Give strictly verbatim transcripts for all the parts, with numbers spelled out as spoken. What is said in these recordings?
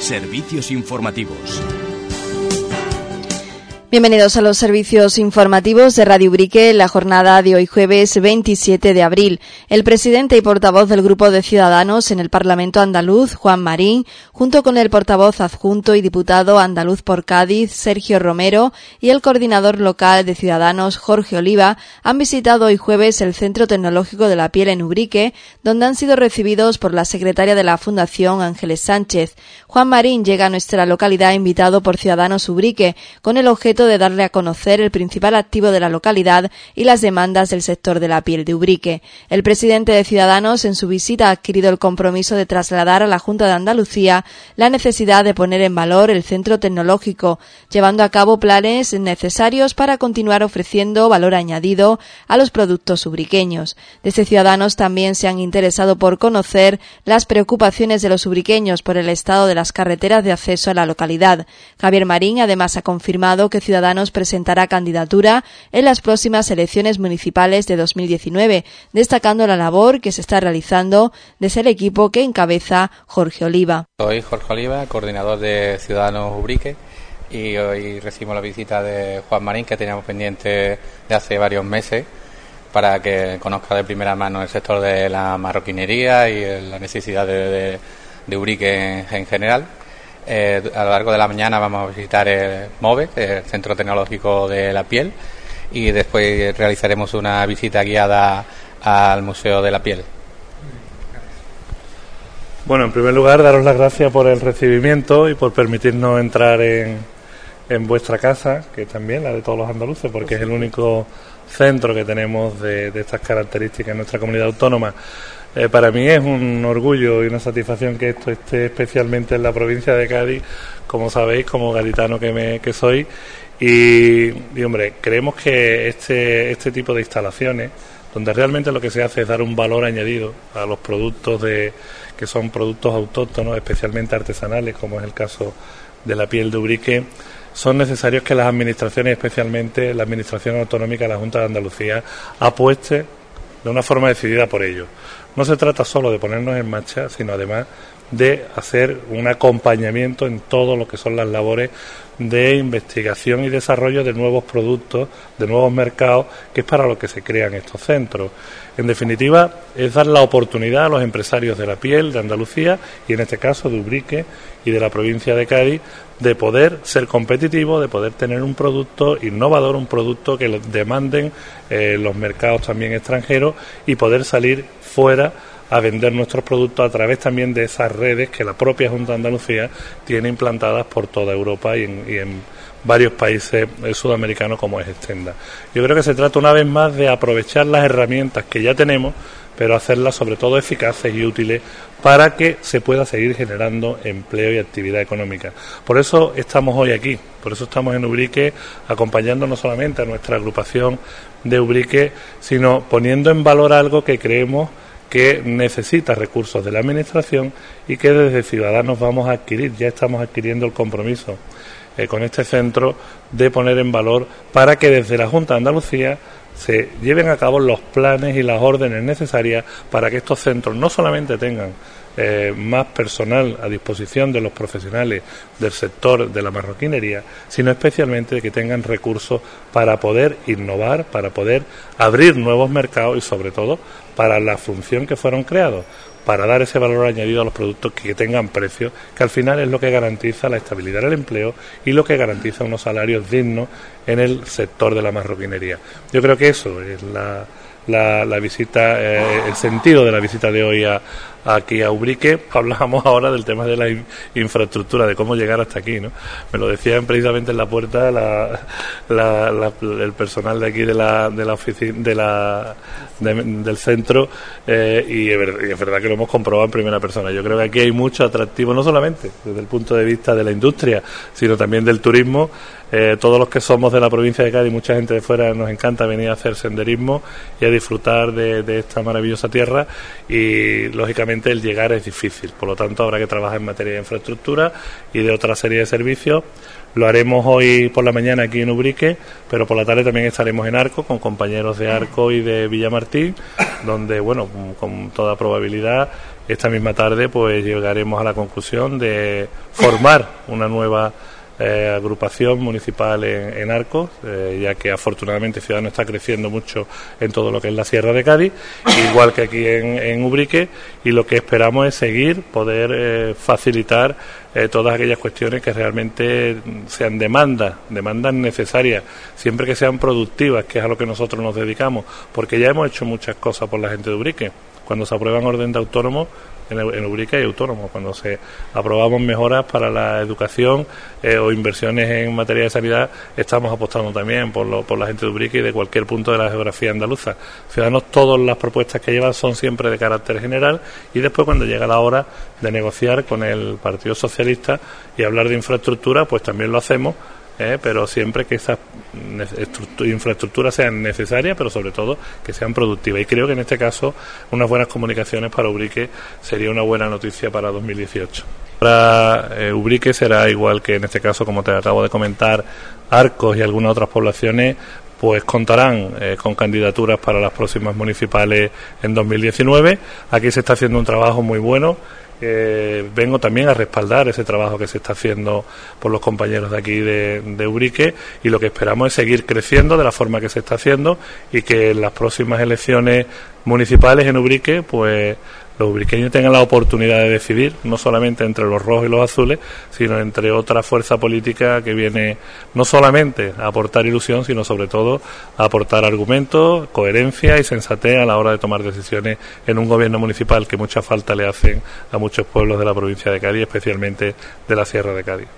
Servicios informativos. Bienvenidos a los servicios informativos de Radio Ubrique en la jornada de hoy jueves veintisiete de abril. El presidente y portavoz del Grupo de Ciudadanos en el Parlamento andaluz, Juan Marín, junto con el portavoz adjunto y diputado andaluz por Cádiz, Sergio Romero, y el coordinador local de Ciudadanos, Jorge Oliva, han visitado hoy jueves el Centro Tecnológico de la Piel en Ubrique, donde han sido recibidos por la secretaria de la Fundación, Ángeles Sánchez. Juan Marín llega a nuestra localidad invitado por Ciudadanos Ubrique, con el objeto de darle a conocer el principal activo de la localidad y las demandas del sector de la piel de Ubrique. El presidente de Ciudadanos en su visita ha adquirido el compromiso de trasladar a la Junta de Andalucía la necesidad de poner en valor el centro tecnológico, llevando a cabo planes necesarios para continuar ofreciendo valor añadido a los productos ubriqueños. Desde Ciudadanos también se han interesado por conocer las preocupaciones de los ubriqueños por el estado de las carreteras de acceso a la localidad. Javier Marín además ha confirmado que Ciudadanos presentará candidatura en las próximas elecciones municipales de dos mil diecinueve, destacando la labor que se está realizando desde el equipo que encabeza Jorge Oliva. Soy Jorge Oliva, coordinador de Ciudadanos Ubrique, y hoy recibimos la visita de Juan Marín, que teníamos pendiente de hace varios meses, para que conozca de primera mano el sector de la marroquinería y la necesidad de, de, de Ubrique en, en general. Eh, a lo largo de la mañana vamos a visitar el MOVE, el Centro Tecnológico de la Piel, y después realizaremos una visita guiada al Museo de la Piel. Bueno, en primer lugar, daros las gracias por el recibimiento y por permitirnos entrar en, en vuestra casa, que también la de todos los andaluces, porque es el único centro que tenemos de, de estas características en nuestra comunidad autónoma. Eh, para mí es un orgullo y una satisfacción que esto esté especialmente en la provincia de Cádiz, como sabéis, como gaditano que, me, que soy. Y, y, hombre, creemos que este, este tipo de instalaciones, donde realmente lo que se hace es dar un valor añadido a los productos de, que son productos autóctonos, especialmente artesanales, como es el caso de la piel de Ubrique, son necesarios que las administraciones, especialmente la Administración Autonómica, la Junta de Andalucía, apueste de una forma decidida por ello. No se trata solo de ponernos en marcha, sino además de hacer un acompañamiento en todo lo que son las labores de investigación y desarrollo de nuevos productos, de nuevos mercados, que es para lo que se crean estos centros. En definitiva, es dar la oportunidad a los empresarios de la piel de Andalucía, y en este caso de Ubrique y de la provincia de Cádiz, de poder ser competitivos, de poder tener un producto innovador, un producto que lo demanden eh, los mercados también extranjeros, y poder salir fuera a vender nuestros productos a través también de esas redes que la propia Junta de Andalucía tiene implantadas por toda Europa y en, y en varios países sudamericanos como es Extenda. Yo creo que se trata una vez más de aprovechar las herramientas que ya tenemos, pero hacerlas sobre todo eficaces y útiles para que se pueda seguir generando empleo y actividad económica. Por eso estamos hoy aquí, por eso estamos en Ubrique, acompañando no solamente a nuestra agrupación de Ubrique, sino poniendo en valor algo que creemos que necesita recursos de la Administración y que desde Ciudadanos vamos a adquirir. Ya estamos adquiriendo el compromiso eh, con este centro de poner en valor para que desde la Junta de Andalucía se lleven a cabo los planes y las órdenes necesarias para que estos centros no solamente tengan eh, más personal a disposición de los profesionales del sector de la marroquinería, sino especialmente que tengan recursos para poder innovar, para poder abrir nuevos mercados y sobre todo para la función que fueron creados, para dar ese valor añadido a los productos que tengan precios, que al final es lo que garantiza la estabilidad del empleo y lo que garantiza unos salarios dignos en el sector de la marroquinería. Yo creo que eso es la, la, la visita, eh, el sentido de la visita de hoy a, aquí a Ubrique. Hablábamos ahora del tema de la in, infraestructura, de cómo llegar hasta aquí, ¿no? Me lo decían precisamente en la puerta la, la, la, el personal de aquí de la de la oficina de la de, del centro eh, y, es verdad, y es verdad que lo hemos comprobado en primera persona. Yo creo que aquí hay mucho atractivo, no solamente desde el punto de vista de la industria, sino también del turismo. Eh, todos los que somos de la provincia de Cádiz, mucha gente de fuera, nos encanta venir a hacer senderismo y a disfrutar de, de esta maravillosa tierra, y lógicamente lógicamente el llegar es difícil. Por lo tanto, habrá que trabajar en materia de infraestructura y de otra serie de servicios. Lo haremos hoy por la mañana aquí en Ubrique, pero por la tarde también estaremos en Arco con compañeros de Arco y de Villamartín, donde, bueno, con toda probabilidad, esta misma tarde pues llegaremos a la conclusión de formar una nueva Eh, agrupación municipal en, en Arcos, eh, ya que afortunadamente Ciudadanos está creciendo mucho en todo lo que es la Sierra de Cádiz, igual que aquí en, en Ubrique, y lo que esperamos es seguir, poder eh, facilitar eh, todas aquellas cuestiones que realmente sean demandas, demandas necesarias, siempre que sean productivas, que es a lo que nosotros nos dedicamos, porque ya hemos hecho muchas cosas por la gente de Ubrique. Cuando se aprueban orden de autónomos, en Ubrique hay autónomos. Cuando se aprobamos mejoras para la educación eh, o inversiones en materia de sanidad, estamos apostando también por, lo, por la gente de Ubrique y de cualquier punto de la geografía andaluza. Ciudadanos, todas las propuestas que llevan son siempre de carácter general, y después, cuando llega la hora de negociar con el Partido Socialista y hablar de infraestructura, pues también lo hacemos. Eh, pero siempre que esas infraestructuras sean necesarias, pero sobre todo que sean productivas. Y creo que en este caso unas buenas comunicaciones para Ubrique sería una buena noticia para dos mil dieciocho. Para eh, Ubrique será igual que en este caso, como te acabo de comentar, Arcos y algunas otras poblaciones pues contarán eh, con candidaturas para las próximas municipales en dos mil diecinueve. Aquí se está haciendo un trabajo muy bueno. Eh, vengo también a respaldar ese trabajo que se está haciendo por los compañeros de aquí de, de Ubrique, y lo que esperamos es seguir creciendo de la forma que se está haciendo, y que en las próximas elecciones municipales en Ubrique pues los ubriqueños tengan la oportunidad de decidir, no solamente entre los rojos y los azules, sino entre otra fuerza política que viene no solamente a aportar ilusión, sino sobre todo a aportar argumentos, coherencia y sensatez a la hora de tomar decisiones en un gobierno municipal que mucha falta le hacen a muchos pueblos de la provincia de Cádiz, especialmente de la Sierra de Cádiz.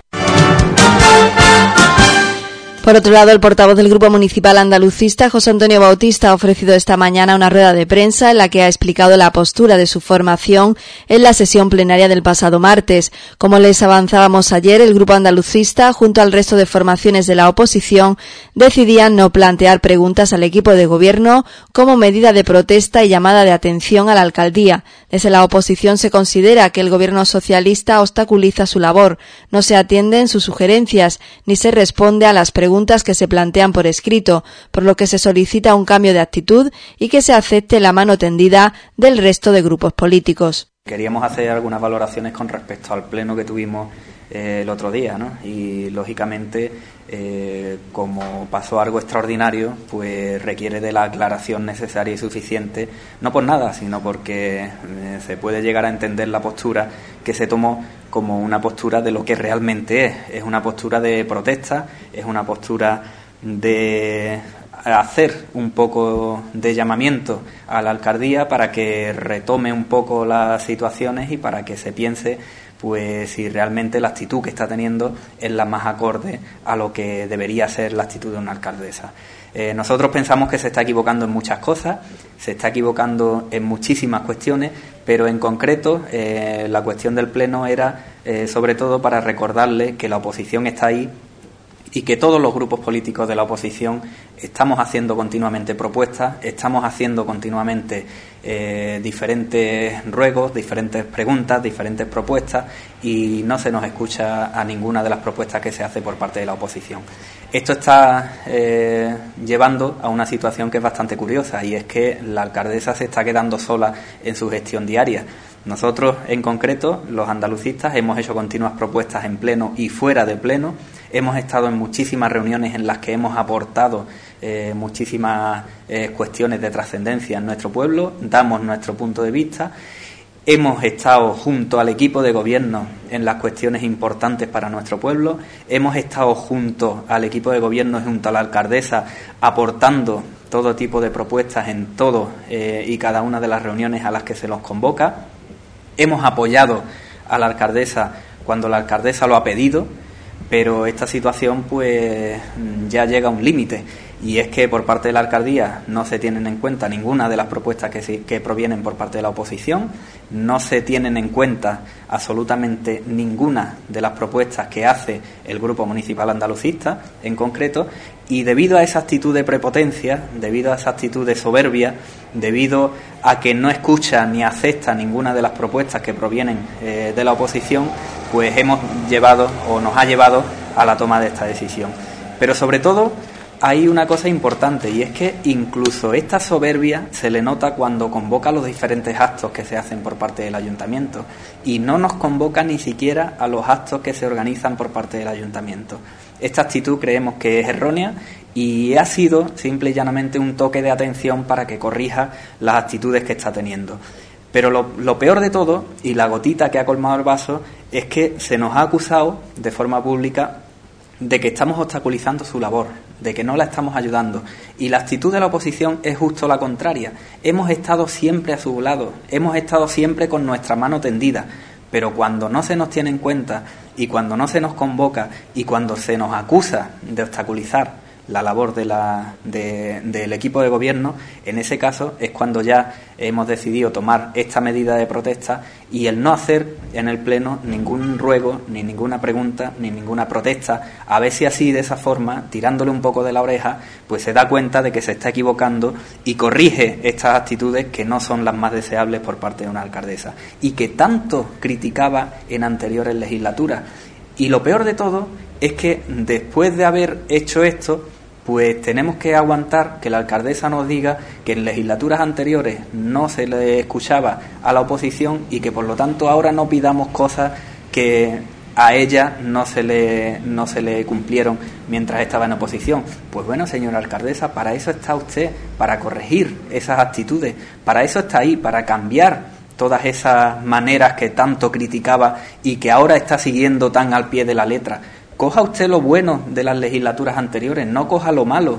Por otro lado, el portavoz del Grupo Municipal Andalucista, José Antonio Bautista, ha ofrecido esta mañana una rueda de prensa en la que ha explicado la postura de su formación en la sesión plenaria del pasado martes. Como les avanzábamos ayer, el Grupo Andalucista, junto al resto de formaciones de la oposición, decidían no plantear preguntas al equipo de gobierno como medida de protesta y llamada de atención a la alcaldía. Desde la oposición se considera que el gobierno socialista obstaculiza su labor, no se atienden sus sugerencias ni se responde a las preguntas que se plantean por escrito, por lo que se solicita un cambio de actitud y que se acepte la mano tendida del resto de grupos políticos. Queríamos hacer algunas valoraciones con respecto al pleno que tuvimos eh, el otro día, ¿no? Y lógicamente, eh, como pasó algo extraordinario, pues requiere de la aclaración necesaria y suficiente, no por nada, sino porque eh, se puede llegar a entender la postura que se tomó como una postura de lo que realmente es. Es una postura de protesta, es una postura de hacer un poco de llamamiento a la alcaldía para que retome un poco las situaciones y para que se piense pues si realmente la actitud que está teniendo es la más acorde a lo que debería ser la actitud de una alcaldesa. Eh, nosotros pensamos que se está equivocando en muchas cosas, se está equivocando en muchísimas cuestiones, pero en concreto eh, la cuestión del pleno era eh, sobre todo para recordarle que la oposición está ahí y que todos los grupos políticos de la oposición estamos haciendo continuamente propuestas, estamos haciendo continuamente eh, diferentes ruegos, diferentes preguntas, diferentes propuestas, y no se nos escucha a ninguna de las propuestas que se hace por parte de la oposición. Esto está eh, llevando a una situación que es bastante curiosa, y es que la alcaldesa se está quedando sola en su gestión diaria. Nosotros, en concreto, los andalucistas, hemos hecho continuas propuestas en pleno y fuera de pleno. Hemos estado en muchísimas reuniones en las que hemos aportado eh, muchísimas eh, cuestiones de trascendencia en nuestro pueblo, damos nuestro punto de vista. Hemos estado junto al equipo de gobierno en las cuestiones importantes para nuestro pueblo. Hemos estado junto al equipo de gobierno y junto a la alcaldesa aportando todo tipo de propuestas en todo eh, y cada una de las reuniones a las que se nos convoca. Hemos apoyado a la alcaldesa cuando la alcaldesa lo ha pedido, pero esta situación pues ya llega a un límite, y es que por parte de la alcaldía no se tienen en cuenta ninguna de las propuestas que, se, que provienen por parte de la oposición, no se tienen en cuenta absolutamente ninguna de las propuestas que hace el Grupo Municipal Andalucista en concreto, y debido a esa actitud de prepotencia, debido a esa actitud de soberbia, debido a que no escucha ni acepta ninguna de las propuestas que provienen eh, de la oposición, pues hemos llevado o nos ha llevado a la toma de esta decisión. Pero sobre todo hay una cosa importante, y es que incluso esta soberbia se le nota cuando convoca los diferentes actos que se hacen por parte del ayuntamiento, y no nos convoca ni siquiera a los actos que se organizan por parte del ayuntamiento. Esta actitud creemos que es errónea y ha sido simple y llanamente un toque de atención para que corrija las actitudes que está teniendo. Pero lo, lo peor de todo, y la gotita que ha colmado el vaso, es que se nos ha acusado de forma pública de que estamos obstaculizando su labor, de que no la estamos ayudando. Y la actitud de la oposición es justo la contraria. Hemos estado siempre a su lado, hemos estado siempre con nuestra mano tendida, pero cuando no se nos tiene en cuenta y cuando no se nos convoca y cuando se nos acusa de obstaculizar la labor de la, de, del equipo de gobierno, en ese caso es cuando ya hemos decidido tomar esta medida de protesta y el no hacer en el Pleno ningún ruego, ni ninguna pregunta, ni ninguna protesta, a ver si así, de esa forma, tirándole un poco de la oreja, pues se da cuenta de que se está equivocando y corrige estas actitudes que no son las más deseables por parte de una alcaldesa y que tanto criticaba en anteriores legislaturas. Y lo peor de todo es que después de haber hecho esto, pues tenemos que aguantar que la alcaldesa nos diga que en legislaturas anteriores no se le escuchaba a la oposición y que por lo tanto ahora no pidamos cosas que a ella no se le no se le cumplieron mientras estaba en oposición. Pues bueno, señora alcaldesa, para eso está usted, para corregir esas actitudes, para eso está ahí, para cambiar todas esas maneras que tanto criticaba y que ahora está siguiendo tan al pie de la letra. Coja usted lo bueno de las legislaturas anteriores, no coja lo malo.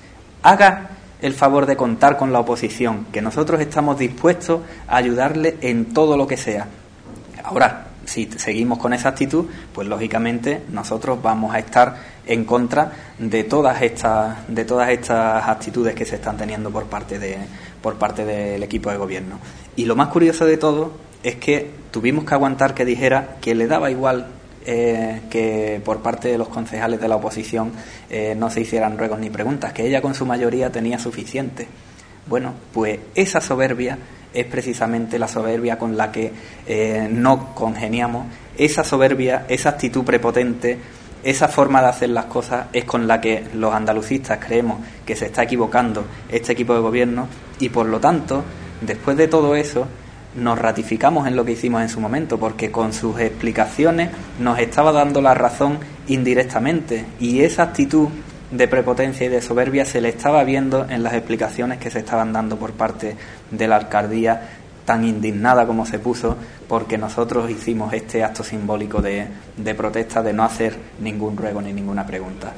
Haga el favor de contar con la oposición, que nosotros estamos dispuestos a ayudarle en todo lo que sea. Ahora, si seguimos con esa actitud, pues lógicamente nosotros vamos a estar en contra de todas estas de todas estas actitudes que se están teniendo por parte de por parte del equipo de gobierno. Y lo más curioso de todo es que tuvimos que aguantar que dijera que le daba igual eh, que por parte de los concejales de la oposición eh, no se hicieran ruegos ni preguntas, que ella con su mayoría tenía suficiente. Bueno, pues esa soberbia es precisamente la soberbia con la que eh, no congeniamos. Esa soberbia, esa actitud prepotente, esa forma de hacer las cosas es con la que los andalucistas creemos que se está equivocando este equipo de gobierno, y por lo tanto, después de todo eso, nos ratificamos en lo que hicimos en su momento, porque con sus explicaciones nos estaba dando la razón indirectamente, y esa actitud de prepotencia y de soberbia se le estaba viendo en las explicaciones que se estaban dando por parte de la alcaldía, tan indignada como se puso porque nosotros hicimos este acto simbólico de, de protesta, de no hacer ningún ruego ni ninguna pregunta.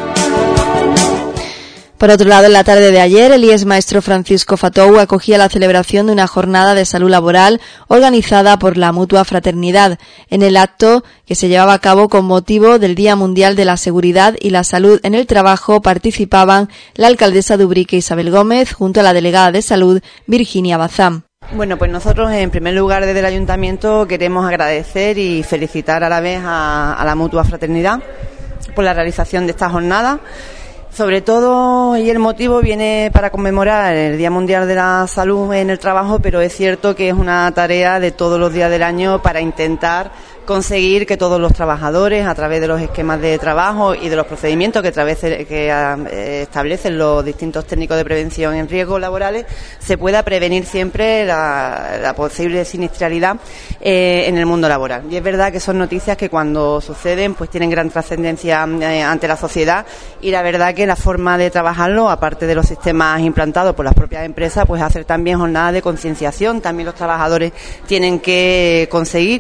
Por otro lado, en la tarde de ayer, el I E S maestro Francisco Fatou acogía la celebración de una jornada de salud laboral organizada por la Mutua Fraternidad. En el acto, que se llevaba a cabo con motivo del Día Mundial de la Seguridad y la Salud en el Trabajo, participaban la alcaldesa de Ubrique, Isabel Gómez, junto a la delegada de Salud, Virginia Bazán. Bueno, pues nosotros en primer lugar desde el Ayuntamiento queremos agradecer y felicitar a la vez a, a la Mutua Fraternidad por la realización de esta jornada. Sobre todo, y el motivo viene para conmemorar el Día Mundial de la Salud en el Trabajo, pero es cierto que es una tarea de todos los días del año para intentar conseguir que todos los trabajadores, a través de los esquemas de trabajo y de los procedimientos que, través, que eh, establecen los distintos técnicos de prevención en riesgos laborales, se pueda prevenir siempre la, la posible siniestralidad eh, en el mundo laboral. Y es verdad que son noticias que cuando suceden pues tienen gran trascendencia eh, ante la sociedad, y la verdad que la forma de trabajarlo, aparte de los sistemas implantados por las propias empresas, pues hacer también jornadas de concienciación. También los trabajadores tienen que conseguir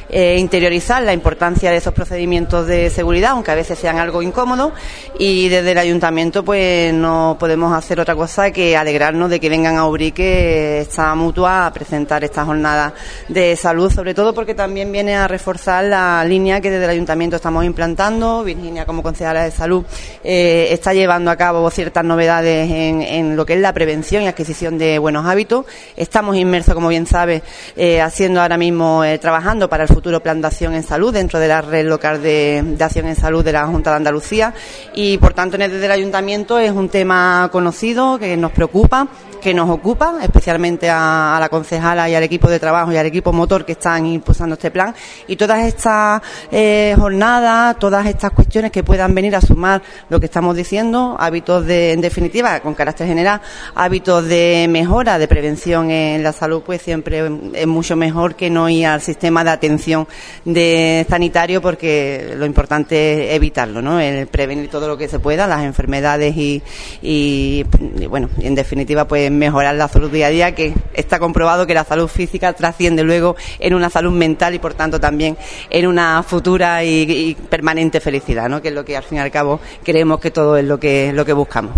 eh, interiorizar la importancia de esos procedimientos de seguridad, aunque a veces sean algo incómodos, y desde el ayuntamiento pues no podemos hacer otra cosa que alegrarnos de que vengan a Ubrique esta mutua a presentar esta jornada de salud, sobre todo porque también viene a reforzar la línea que desde el ayuntamiento estamos implantando. Virginia, como concejala de salud, eh, está llevando a cabo ciertas novedades en, en lo que es la prevención y adquisición de buenos hábitos. Estamos inmersos, como bien sabe, eh, haciendo ahora mismo, eh, trabajando para el futuro plan de acción en salud dentro de la red local de, de acción en salud de la Junta de Andalucía, y por tanto desde el ayuntamiento es un tema conocido que nos preocupa, que nos ocupa, especialmente a, a la concejala y al equipo de trabajo y al equipo motor que están impulsando este plan, y todas estas eh, jornadas, todas estas cuestiones que puedan venir a sumar lo que estamos diciendo, hábitos de, en definitiva, con carácter general, hábitos de mejora, de prevención en la salud, pues siempre es mucho mejor que no ir al sistema de atención de sanitario, porque lo importante es evitarlo, ¿no? El prevenir todo lo que se pueda, las enfermedades y, y, y bueno, en definitiva, pues mejorar la salud día a día, que está comprobado que la salud física trasciende luego en una salud mental y por tanto también en una futura y, y permanente felicidad, ¿no? Que es lo que al fin y al cabo creemos que todo es lo que, lo que buscamos.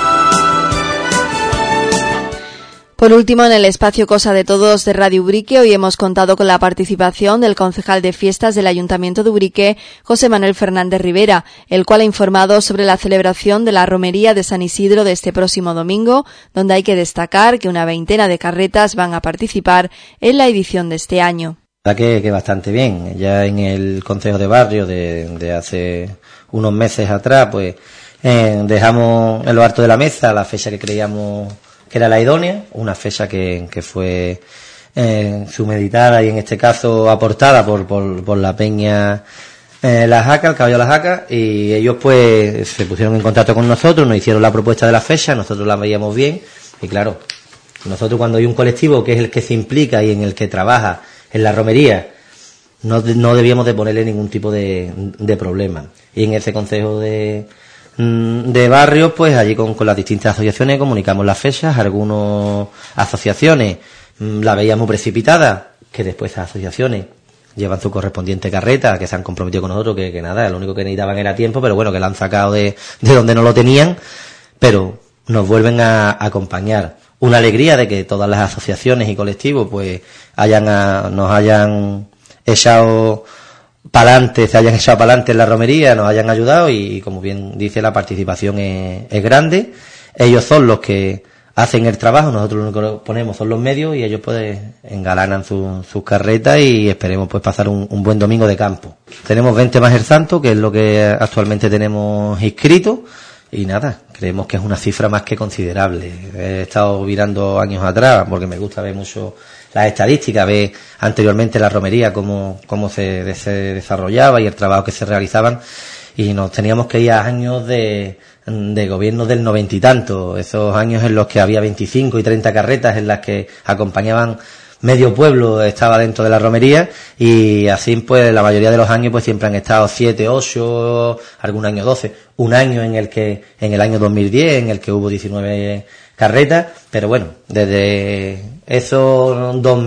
Por último, en el espacio Cosa de Todos de Radio Ubrique, hoy hemos contado con la participación del concejal de fiestas del Ayuntamiento de Ubrique, José Manuel Fernández Rivera, el cual ha informado sobre la celebración de la romería de San Isidro de este próximo domingo, donde hay que destacar que una veintena de carretas van a participar en la edición de este año. La que, que bastante bien. Ya en el Concejo de Barrio de, de hace unos meses atrás, pues eh, dejamos en lo alto de la mesa la fecha que creíamos que era la idónea, una fecha que, que fue eh, sumeditada y en este caso aportada por, por, por la peña eh, La Jaca, el caballo La Jaca, y ellos pues se pusieron en contacto con nosotros, nos hicieron la propuesta de la fecha, nosotros la veíamos bien, y claro, nosotros cuando hay un colectivo que es el que se implica y en el que trabaja en la romería, no, no debíamos de ponerle ningún tipo de, de problema. Y en ese consejo de de barrios, pues allí con, con las distintas asociaciones comunicamos las fechas. Algunas asociaciones mmm, la veíamos precipitada, que después esas asociaciones llevan su correspondiente carreta, que se han comprometido con nosotros, que, que nada, lo único que necesitaban era tiempo, pero bueno, que la han sacado de, de donde no lo tenían, pero nos vuelven a, a acompañar. Una alegría de que todas las asociaciones y colectivos pues hayan a, nos hayan echado pa'lante, se hayan echado pa'lante en la romería, nos hayan ayudado, y como bien dice, la participación es, es grande. Ellos son los que hacen el trabajo, nosotros lo único que ponemos son los medios, y ellos pues engalanan su, sus carretas, y esperemos pues pasar un, un buen domingo de campo. Tenemos veinte más el santo, que es lo que actualmente tenemos inscrito, y nada, creemos que es una cifra más que considerable. He estado mirando años atrás, porque me gusta ver mucho las estadísticas, ver anteriormente la romería, cómo, cómo se, se desarrollaba y el trabajo que se realizaban, y nos teníamos que ir a años de, de gobierno del noventa y tanto, esos años en los que había veinticinco y treinta carretas en las que acompañaban medio pueblo, estaba dentro de la romería, y así pues la mayoría de los años pues siempre han estado siete, ocho, algún año doce, un año en el que, en el año dos mil diez, en el que hubo diecinueve carretas, pero bueno, desde esos dos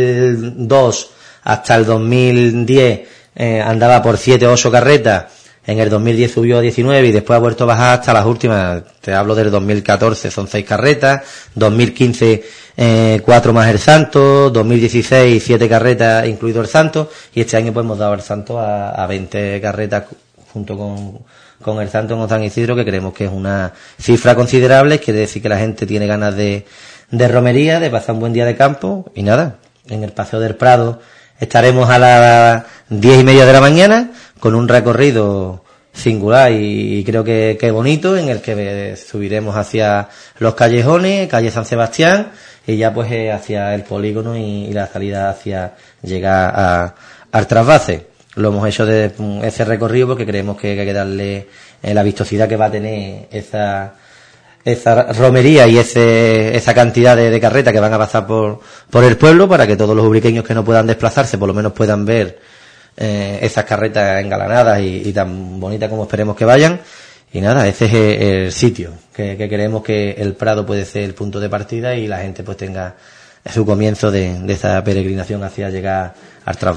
mil dos hasta el dos mil diez eh, andaba por siete o ocho carretas, en el dos mil diez subió a diecinueve y después ha vuelto a bajar hasta las últimas, te hablo del dos mil catorce, son seis carretas, dos mil quince eh, cuatro más el santo, dos mil dieciséis siete carretas incluido el santo, y este año pues hemos dado el santo a, a veinte carretas junto con con el santo en San Isidro, que creemos que es una cifra considerable, quiere decir que la gente tiene ganas de, de romería, de pasar un buen día de campo, y nada, en el Paseo del Prado estaremos a las diez y media de la mañana con un recorrido singular y, y creo que, que bonito, en el que subiremos hacia los callejones, calle San Sebastián, y ya pues eh, hacia el polígono y, y la salida hacia llegar a, al trasvase. Lo hemos hecho de ese recorrido porque creemos que hay que darle eh, la vistosidad que va a tener esa esa romería y ese esa cantidad de, de carretas que van a pasar por por el pueblo, para que todos los ubriqueños que no puedan desplazarse por lo menos puedan ver eh, esas carretas engalanadas y, y tan bonitas como esperemos que vayan. Y nada, ese es el, el sitio que, que creemos que el Prado puede ser el punto de partida y la gente pues tenga su comienzo de, de esa peregrinación hacia llegar al trasvase.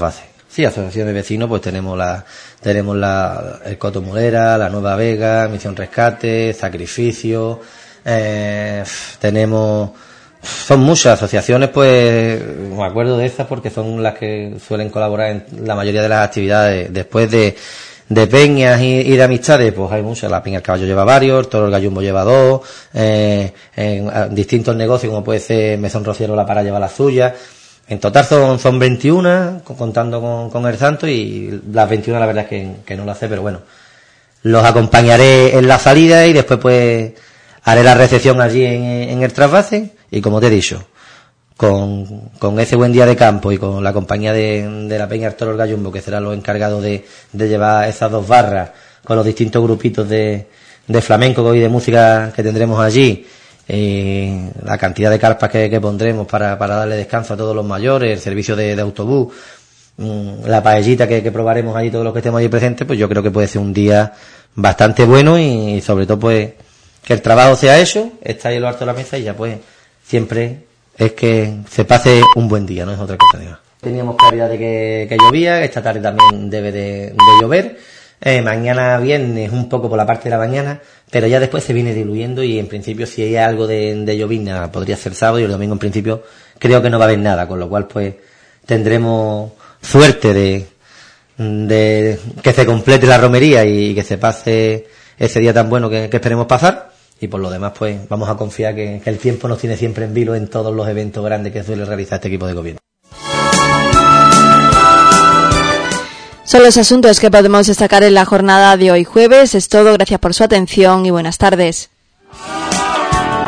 Sí, asociación de vecinos, pues tenemos la tenemos la el Coto Molera, la Nueva Vega, Misión Rescate, Sacrificio, eh, tenemos son muchas asociaciones, pues me acuerdo de esas porque son las que suelen colaborar en la mayoría de las actividades. Después de de peñas y, y de amistades, pues hay muchas. La Peña El Caballo lleva varios, el Toro El Gallumbo lleva dos, eh, en, en distintos negocios como puede ser Mesón Rociero La Para lleva la suya. En total son, son veintiuna, contando con, con el Santo, y las veintiuna la verdad es que, que no lo sé, pero bueno, los acompañaré en la salida y después pues haré la recepción allí en, en el trasvase, y como te he dicho, con, con ese buen día de campo y con la compañía de, de la Peña El Toro El Gallumbo, que serán los encargados de, de llevar esas dos barras, con los distintos grupitos de, de flamenco y de música que tendremos allí, eh, la cantidad de carpas que, que pondremos para, para darle descanso a todos los mayores, el servicio de, de autobús, mmm, la paellita que, que probaremos allí todos los que estemos allí presentes, pues yo creo que puede ser un día bastante bueno, y, y sobre todo pues que el trabajo sea hecho, está ahí en lo alto de la mesa, y ya pues siempre es que se pase un buen día, no es otra cosa. Digamos. Teníamos claridad de que, que llovía, esta tarde también debe de, de llover. Eh, mañana viernes un poco por la parte de la mañana, pero ya después se viene diluyendo, y en principio si hay algo de, de llovizna podría ser sábado, y el domingo en principio creo que no va a haber nada, con lo cual pues tendremos suerte de, de que se complete la romería y que se pase ese día tan bueno que, que esperemos pasar, y por lo demás pues vamos a confiar que, que el tiempo nos tiene siempre en vilo en todos los eventos grandes que suele realizar este equipo de gobierno. Son los asuntos que podemos destacar en la jornada de hoy jueves. Es todo, gracias por su atención y buenas tardes.